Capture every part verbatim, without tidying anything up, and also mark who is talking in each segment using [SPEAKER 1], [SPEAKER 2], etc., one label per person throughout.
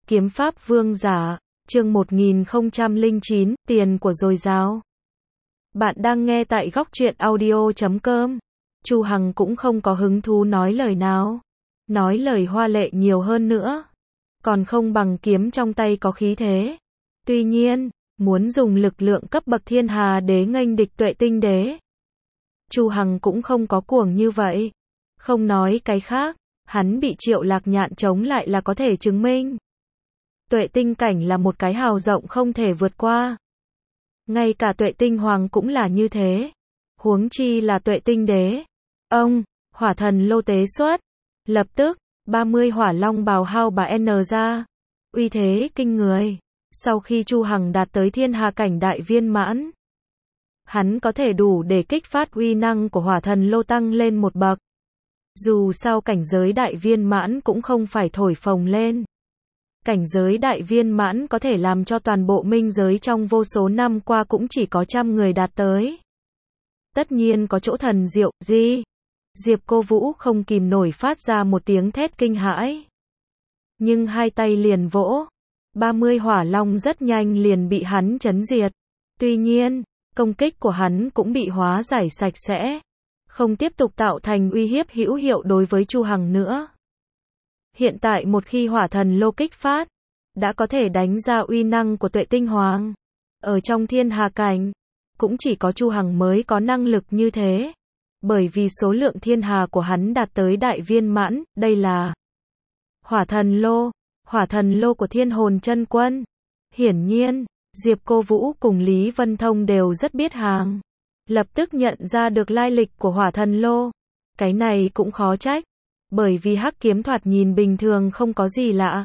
[SPEAKER 1] Kiếm pháp vương giả, chương một nghìn không trăm lẻ chín, tiền của dồi dào. Bạn đang nghe tại góc truyện audio chấm com. Chu Hằng cũng không có hứng thú nói lời nào. Nói lời hoa lệ nhiều hơn nữa. Còn không bằng kiếm trong tay có khí thế. Tuy nhiên, muốn dùng lực lượng cấp bậc thiên hà đế nghênh địch Tuệ Tinh đế. Chu Hằng cũng không có cuồng như vậy. Không nói cái khác, hắn bị Triệu Lạc Nhạn chống lại là có thể chứng minh. Tuệ tinh cảnh là một cái hào rộng không thể vượt qua. Ngay cả Tuệ tinh hoàng cũng là như thế. Huống chi là Tuệ tinh đế. Ông, hỏa thần lô tế xuất. Lập tức, ba mươi hỏa long bào hao bà N ra. Uy thế kinh người. Sau khi Chu Hằng đạt tới thiên hà cảnh đại viên mãn, hắn có thể đủ để kích phát uy năng của hỏa thần lô tăng lên một bậc. Dù sao cảnh giới đại viên mãn cũng không phải thổi phồng lên. Cảnh giới đại viên mãn có thể làm cho toàn bộ minh giới trong vô số năm qua cũng chỉ có trăm người đạt tới. Tất nhiên có chỗ thần diệu, gì? Diệp Cô Vũ không kìm nổi phát ra một tiếng thét kinh hãi. Nhưng hai tay liền vỗ. ba mươi hỏa long rất nhanh liền bị hắn chấn diệt. Tuy nhiên, công kích của hắn cũng bị hóa giải sạch sẽ. Không tiếp tục tạo thành uy hiếp hữu hiệu đối với Chu Hằng nữa. Hiện tại một khi hỏa thần lô kích phát, đã có thể đánh ra uy năng của Tuệ tinh hoàng. Ở trong thiên hà cảnh, cũng chỉ có Chu Hằng mới có năng lực như thế. Bởi vì số lượng thiên hà của hắn đạt tới đại viên mãn, đây là hỏa thần lô, hỏa thần lô của Thiên Hồn Chân Quân. Hiển nhiên, Diệp Cô Vũ cùng Lý Vân Thông đều rất biết hàng. Lập tức nhận ra được lai lịch của hỏa thần lô. Cái này cũng khó trách. Bởi vì hắc kiếm thoạt nhìn bình thường không có gì lạ.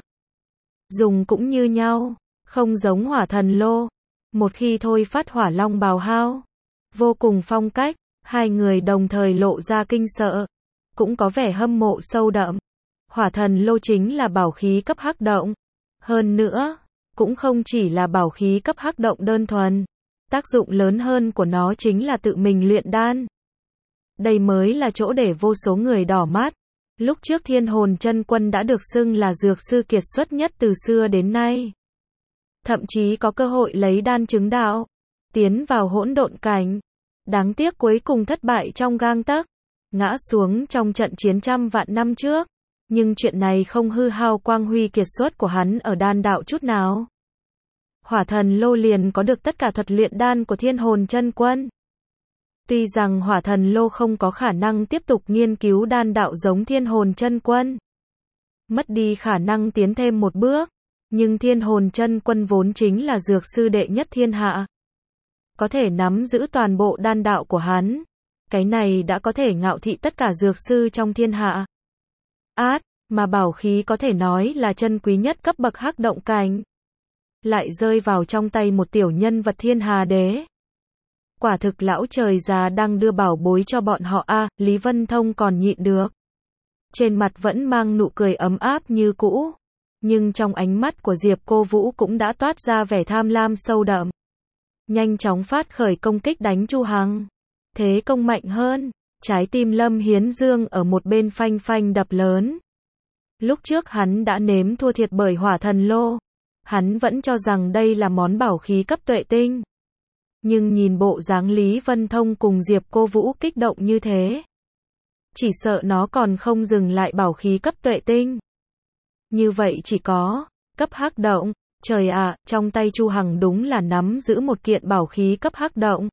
[SPEAKER 1] Dùng cũng như nhau, không giống hỏa thần lô. Một khi thôi phát hỏa long bào hao, vô cùng phong cách, hai người đồng thời lộ ra kinh sợ. Cũng có vẻ hâm mộ sâu đậm. Hỏa thần lô chính là bảo khí cấp hắc động. Hơn nữa, cũng không chỉ là bảo khí cấp hắc động đơn thuần. Tác dụng lớn hơn của nó chính là tự mình luyện đan. Đây mới là chỗ để vô số người đỏ mắt. Lúc trước Thiên Hồn Chân Quân đã được xưng là dược sư kiệt xuất nhất từ xưa đến nay. Thậm chí có cơ hội lấy đan chứng đạo, tiến vào hỗn độn cảnh. Đáng tiếc cuối cùng thất bại trong gang tấc, ngã xuống trong trận chiến trăm vạn năm trước. Nhưng chuyện này không hư hao quang huy kiệt xuất của hắn ở đan đạo chút nào. Hỏa thần lô liền có được tất cả thuật luyện đan của Thiên Hồn Chân Quân. Tuy rằng hỏa thần lô không có khả năng tiếp tục nghiên cứu đan đạo giống Thiên Hồn Chân Quân, mất đi khả năng tiến thêm một bước, nhưng Thiên Hồn Chân Quân vốn chính là dược sư đệ nhất thiên hạ. Có thể nắm giữ toàn bộ đan đạo của hắn. Cái này đã có thể ngạo thị tất cả dược sư trong thiên hạ. Át, mà bảo khí có thể nói là chân quý nhất cấp bậc hắc động cảnh. Lại rơi vào trong tay một tiểu nhân vật thiên hà đế. Quả thực lão trời già đang đưa bảo bối cho bọn họ a. À, Lý Vân Thông còn nhịn được. Trên mặt vẫn mang nụ cười ấm áp như cũ. Nhưng trong ánh mắt của Diệp Cô Vũ cũng đã toát ra vẻ tham lam sâu đậm. Nhanh chóng phát khởi công kích đánh Chu Hằng. Thế công mạnh hơn. Trái tim Lâm Hiến Dương ở một bên phanh phanh đập lớn. Lúc trước hắn đã nếm thua thiệt bởi hỏa thần lô. Hắn vẫn cho rằng đây là món bảo khí cấp tuệ tinh. Nhưng nhìn bộ dáng Lý Vân Thông cùng Diệp Cô Vũ kích động như thế, chỉ sợ nó còn không dừng lại bảo khí cấp tuệ tinh. Như vậy chỉ có cấp hắc động. Trời ạ, à, trong tay Chu Hằng đúng là nắm giữ một kiện bảo khí cấp hắc động.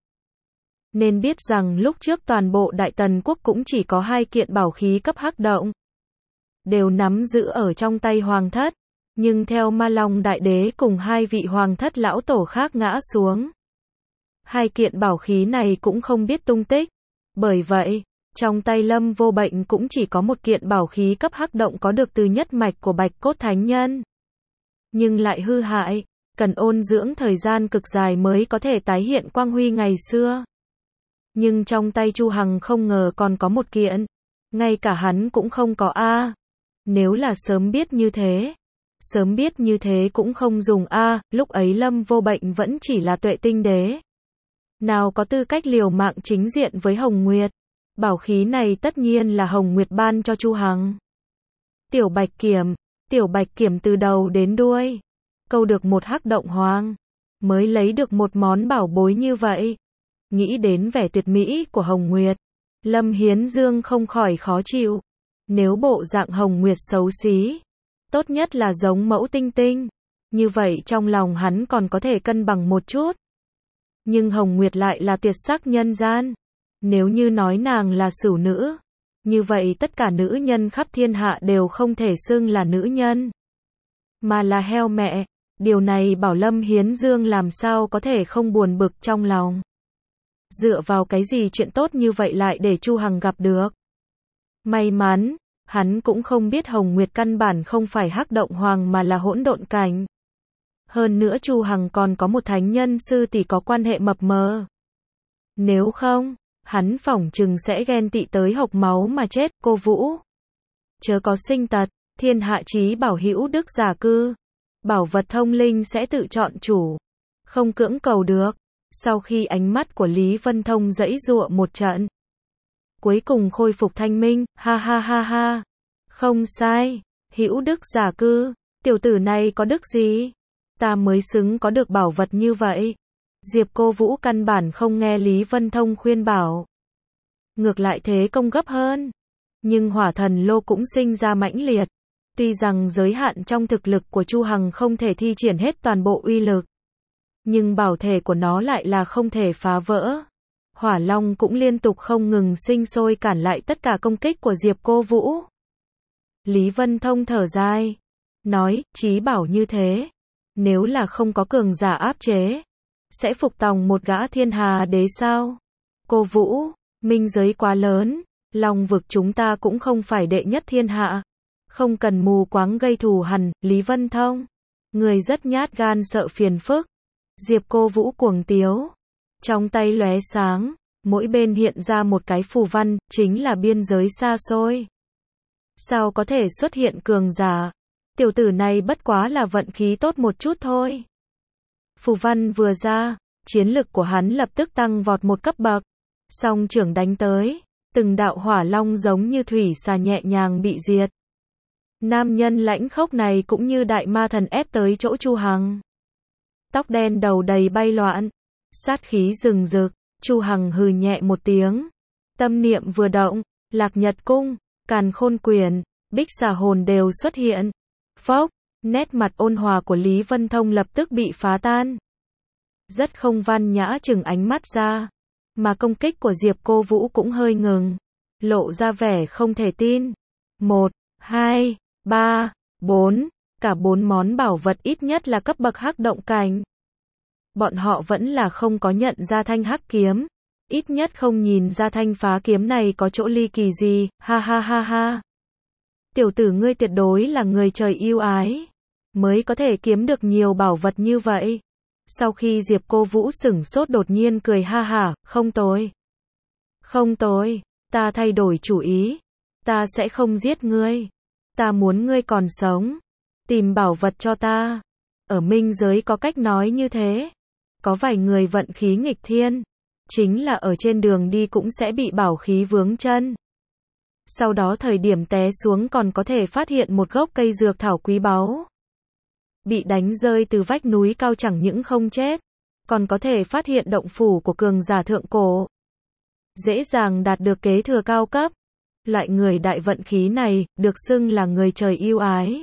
[SPEAKER 1] Nên biết rằng lúc trước toàn bộ Đại Tần quốc cũng chỉ có hai kiện bảo khí cấp hắc động. Đều nắm giữ ở trong tay hoàng thất. Nhưng theo Ma Long Đại Đế cùng hai vị hoàng thất lão tổ khác ngã xuống, hai kiện bảo khí này cũng không biết tung tích. Bởi vậy, trong tay Lâm Vô Bệnh cũng chỉ có một kiện bảo khí cấp hắc động có được từ nhất mạch của Bạch Cốt Thánh Nhân. Nhưng lại hư hại, cần ôn dưỡng thời gian cực dài mới có thể tái hiện quang huy ngày xưa. Nhưng trong tay Chu Hằng không ngờ còn có một kiện. Ngay cả hắn cũng không có a. À. Nếu là sớm biết như thế, sớm biết như thế cũng không dùng a. À. Lúc ấy Lâm Vô Bệnh vẫn chỉ là tuệ tinh đế. Nào có tư cách liều mạng chính diện với Hồng Nguyệt. Bảo khí này tất nhiên là Hồng Nguyệt ban cho Chu Hằng. Tiểu Bạch Kiểm, Tiểu Bạch Kiểm từ đầu đến đuôi câu được một hắc động hoàng, mới lấy được một món bảo bối như vậy. Nghĩ đến vẻ tuyệt mỹ của Hồng Nguyệt, Lâm Hiến Dương không khỏi khó chịu. Nếu bộ dạng Hồng Nguyệt xấu xí, tốt nhất là giống mẫu Tinh Tinh, như vậy trong lòng hắn còn có thể cân bằng một chút. Nhưng Hồng Nguyệt lại là tuyệt sắc nhân gian. Nếu như nói nàng là sửu nữ, như vậy tất cả nữ nhân khắp thiên hạ đều không thể xưng là nữ nhân, mà là heo mẹ. Điều này bảo Lâm Hiến Dương làm sao có thể không buồn bực trong lòng. Dựa vào cái gì chuyện tốt như vậy lại để Chu Hằng gặp được. May mắn, hắn cũng không biết Hồng Nguyệt căn bản không phải hắc động hoàng mà là hỗn độn cảnh. Hơn nữa Chu Hằng còn có một thánh nhân sư tỷ có quan hệ mập mờ. Nếu không, hắn phỏng chừng sẽ ghen tị tới hộc máu mà chết. Cô Vũ, chớ có sinh tật, thiên hạ chí bảo hữu đức giả cư. Bảo vật thông linh sẽ tự chọn chủ, không cưỡng cầu được. Sau khi ánh mắt của Lý Vân Thông giãy giụa một trận, cuối cùng khôi phục thanh minh, ha ha ha ha. Không sai, hữu đức giả cư, tiểu tử này có đức gì? Ta mới xứng có được bảo vật như vậy. Diệp Cô Vũ căn bản không nghe Lý Vân Thông khuyên bảo. Ngược lại thế công gấp hơn. Nhưng hỏa thần lô cũng sinh ra mãnh liệt. Tuy rằng giới hạn trong thực lực của Chu Hằng không thể thi triển hết toàn bộ uy lực, nhưng bảo thể của nó lại là không thể phá vỡ. Hỏa Long cũng liên tục không ngừng sinh sôi cản lại tất cả công kích của Diệp Cô Vũ. Lý Vân Thông thở dài, nói, chí bảo như thế, nếu là không có cường giả áp chế, sẽ phục tòng một gã thiên hà đế sao? Cô Vũ, minh giới quá lớn, Long vực chúng ta cũng không phải đệ nhất thiên hạ. Không cần mù quáng gây thù hằn. Lý Vân Thông, người rất nhát gan sợ phiền phức. Diệp Cô Vũ cuồng tiếu, trong tay lóe sáng, mỗi bên hiện ra một cái phù văn, chính là biên giới xa xôi. Sao có thể xuất hiện cường giả? Tiểu tử này bất quá là vận khí tốt một chút thôi. Phù văn vừa ra, chiến lực của hắn lập tức tăng vọt một cấp bậc. Song trưởng đánh tới, từng đạo hỏa long giống như thủy xà nhẹ nhàng bị diệt. Nam nhân lãnh khốc này cũng như đại ma thần ép tới chỗ Chu Hằng. Tóc đen đầu đầy bay loạn, sát khí rừng rực. Chu Hằng hừ nhẹ một tiếng, tâm niệm vừa động, Lạc Nhật Cung, Càn Khôn Quyền, Bích Xà Hồn đều xuất hiện. Phốc, nét mặt ôn hòa của Lý Vân Thông lập tức bị phá tan. Rất không văn nhã chừng ánh mắt ra, mà công kích của Diệp Cô Vũ cũng hơi ngừng, lộ ra vẻ không thể tin. Một, hai, ba, bốn, cả bốn món bảo vật ít nhất là cấp bậc hắc động cảnh. Bọn họ vẫn là không có nhận ra thanh hắc kiếm, ít nhất không nhìn ra thanh phá kiếm này có chỗ ly kỳ gì. Ha ha ha ha. Tiểu tử ngươi tuyệt đối là người trời yêu ái, mới có thể kiếm được nhiều bảo vật như vậy. Sau khi Diệp Cô Vũ sửng sốt đột nhiên cười ha hả, không tồi. Không tồi, ta thay đổi chủ ý. Ta sẽ không giết ngươi. Ta muốn ngươi còn sống. Tìm bảo vật cho ta. Ở minh giới có cách nói như thế. Có vài người vận khí nghịch thiên, chính là ở trên đường đi cũng sẽ bị bảo khí vướng chân. Sau đó thời điểm té xuống còn có thể phát hiện một gốc cây dược thảo quý báu. Bị đánh rơi từ vách núi cao chẳng những không chết, còn có thể phát hiện động phủ của cường giả thượng cổ. Dễ dàng đạt được kế thừa cao cấp. Loại người đại vận khí này, được xưng là người trời yêu ái.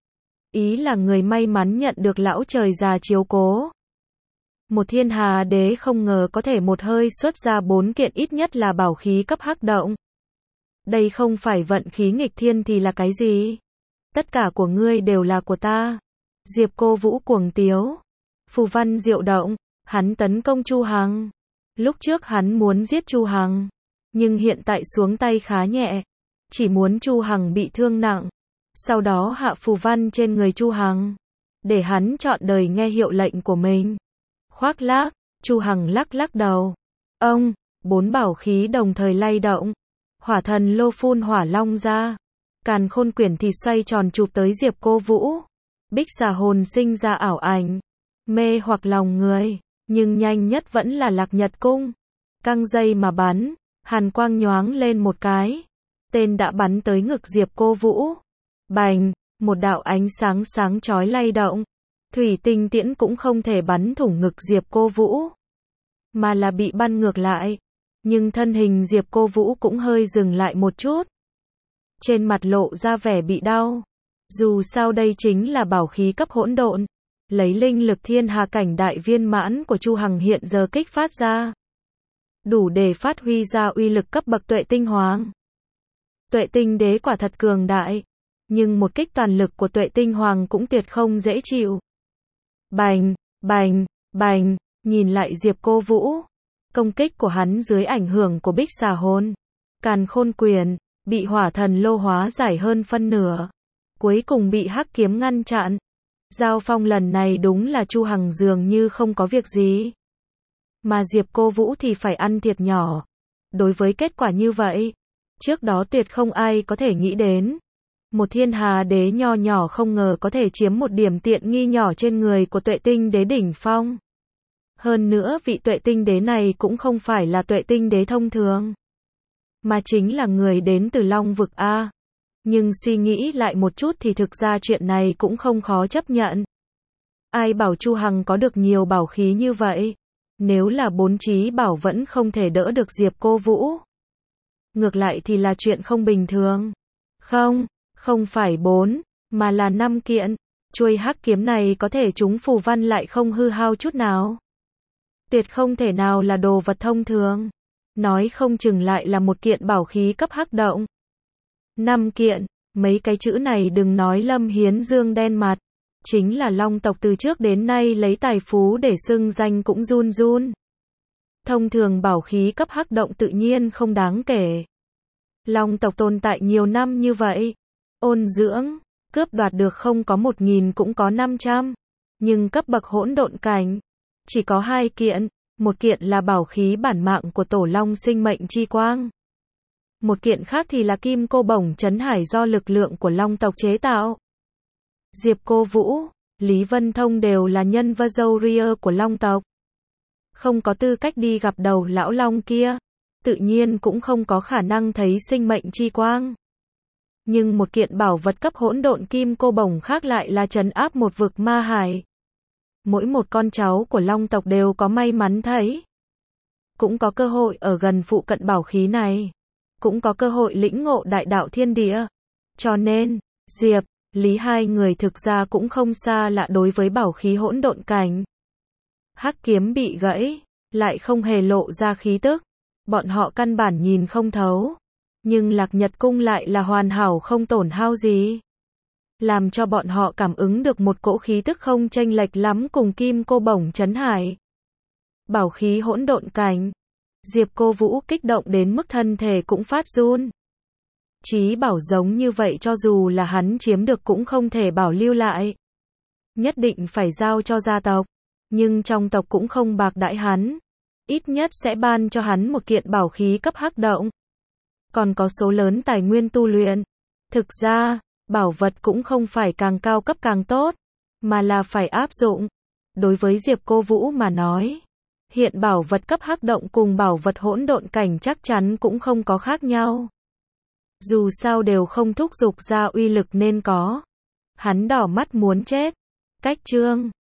[SPEAKER 1] Ý là người may mắn nhận được lão trời già chiếu cố. Một thiên hà đế không ngờ có thể một hơi xuất ra bốn kiện ít nhất là bảo khí cấp hắc động. Đây không phải vận khí nghịch thiên thì là cái gì? Tất cả của ngươi đều là của ta. Diệp Cô Vũ cuồng tiếu. Phù văn diệu động, hắn tấn công Chu Hằng. Lúc trước hắn muốn giết Chu Hằng, nhưng hiện tại xuống tay khá nhẹ, chỉ muốn Chu Hằng bị thương nặng. Sau đó hạ phù văn trên người Chu Hằng, để hắn chọn đời nghe hiệu lệnh của mình. Khoác lác, Chu Hằng lắc lắc đầu. Ông, bốn bảo khí đồng thời lay động. Hỏa thần lô phun hỏa long ra. Càn Khôn Quyển thì xoay tròn chụp tới Diệp Cô Vũ. Bích Xà Hồn sinh ra ảo ảnh, mê hoặc lòng người, nhưng nhanh nhất vẫn là Lạc Nhật Cung. Căng dây mà bắn, hàn quang nhoáng lên một cái. Tên đã bắn tới ngực Diệp Cô Vũ. Bành, Một đạo ánh sáng sáng chói lay động. Thủy tinh tiễn cũng không thể bắn thủng ngực Diệp Cô Vũ, mà là bị bắn ngược lại. Nhưng thân hình Diệp Cô Vũ cũng hơi dừng lại một chút. Trên mặt lộ ra vẻ bị đau. Dù sao đây chính là bảo khí cấp hỗn độn. Lấy linh lực thiên hà cảnh đại viên mãn của Chu Hằng hiện giờ kích phát ra. Đủ để phát huy ra uy lực cấp bậc tuệ tinh hoàng. Tuệ tinh đế quả thật cường đại. Nhưng một kích toàn lực của tuệ tinh hoàng cũng tuyệt không dễ chịu. Bành, bành, bành, nhìn lại Diệp Cô Vũ. Công kích của hắn dưới ảnh hưởng của bích xà hồn, càn khôn quyền, bị hỏa thần lô hóa giải hơn phân nửa. Cuối cùng bị hắc kiếm ngăn chặn. Giao phong lần này đúng là Chu Hằng dường như không có việc gì. Mà Diệp Cô Vũ thì phải ăn thiệt nhỏ. Đối với kết quả như vậy, trước đó tuyệt không ai có thể nghĩ đến. Một thiên hà đế nho nhỏ không ngờ có thể chiếm một điểm tiện nghi nhỏ trên người của tuệ tinh đế đỉnh phong. Hơn nữa vị tuệ tinh đế này cũng không phải là tuệ tinh đế thông thường, mà chính là người đến từ Long vực A. Nhưng suy nghĩ lại một chút thì thực ra chuyện này cũng không khó chấp nhận. Ai bảo Chu Hằng có được nhiều bảo khí như vậy? Nếu là bốn chí bảo vẫn không thể đỡ được Diệp Cô Vũ. Ngược lại thì là chuyện không bình thường. Không, không phải bốn, mà là năm kiện. Chuôi hắc kiếm này có thể trúng phù văn lại không hư hao chút nào. Tuyệt không thể nào là đồ vật thông thường. Nói không chừng lại là một kiện bảo khí cấp hắc động. Năm kiện, mấy cái chữ này đừng nói Lâm Hiến Dương đen mặt. Chính là Long tộc từ trước đến nay lấy tài phú để xưng danh cũng run run. Thông thường bảo khí cấp hắc động tự nhiên không đáng kể. Long tộc tồn tại nhiều năm như vậy. Ôn dưỡng, cướp đoạt được không có một nghìn cũng có năm trăm. Nhưng cấp bậc hỗn độn cảnh, chỉ có hai kiện. Một kiện là bảo khí bản mạng của Tổ Long sinh mệnh chi quang. Một kiện khác thì là kim cô bổng trấn hải do lực lượng của Long tộc chế tạo. Diệp Cô Vũ, Lý Vân Thông đều là nhân vật dâu ria của Long tộc. Không có tư cách đi gặp đầu lão Long kia. Tự nhiên cũng không có khả năng thấy sinh mệnh chi quang. Nhưng một kiện bảo vật cấp hỗn độn kim cô bổng khác lại là trấn áp một vực ma hải. Mỗi một con cháu của Long tộc đều có may mắn thấy. Cũng có cơ hội ở gần phụ cận bảo khí này. Cũng có cơ hội lĩnh ngộ đại đạo thiên địa. Cho nên, Diệp, Lý hai người thực ra cũng không xa lạ đối với bảo khí hỗn độn cảnh. Hắc kiếm bị gãy, lại không hề lộ ra khí tức. Bọn họ căn bản nhìn không thấu. Nhưng Lạc Nhật cung lại là hoàn hảo không tổn hao gì. Làm cho bọn họ cảm ứng được một cỗ khí tức không chênh lệch lắm cùng kim cô bổng trấn hải. Bảo khí hỗn độn cảnh. Diệp Cô Vũ kích động đến mức thân thể cũng phát run. Chí bảo giống như vậy cho dù là hắn chiếm được cũng không thể bảo lưu lại. Nhất định phải giao cho gia tộc. Nhưng trong tộc cũng không bạc đãi hắn. Ít nhất sẽ ban cho hắn một kiện bảo khí cấp hắc động. Còn có số lớn tài nguyên tu luyện. Thực ra, bảo vật cũng không phải càng cao cấp càng tốt, mà là phải áp dụng. Đối với Diệp Cô Vũ mà nói, hiện bảo vật cấp hắc động cùng bảo vật hỗn độn cảnh chắc chắn cũng không có khác nhau. Dù sao đều không thúc giục ra uy lực nên có. Hắn đỏ mắt muốn chết. Cách chương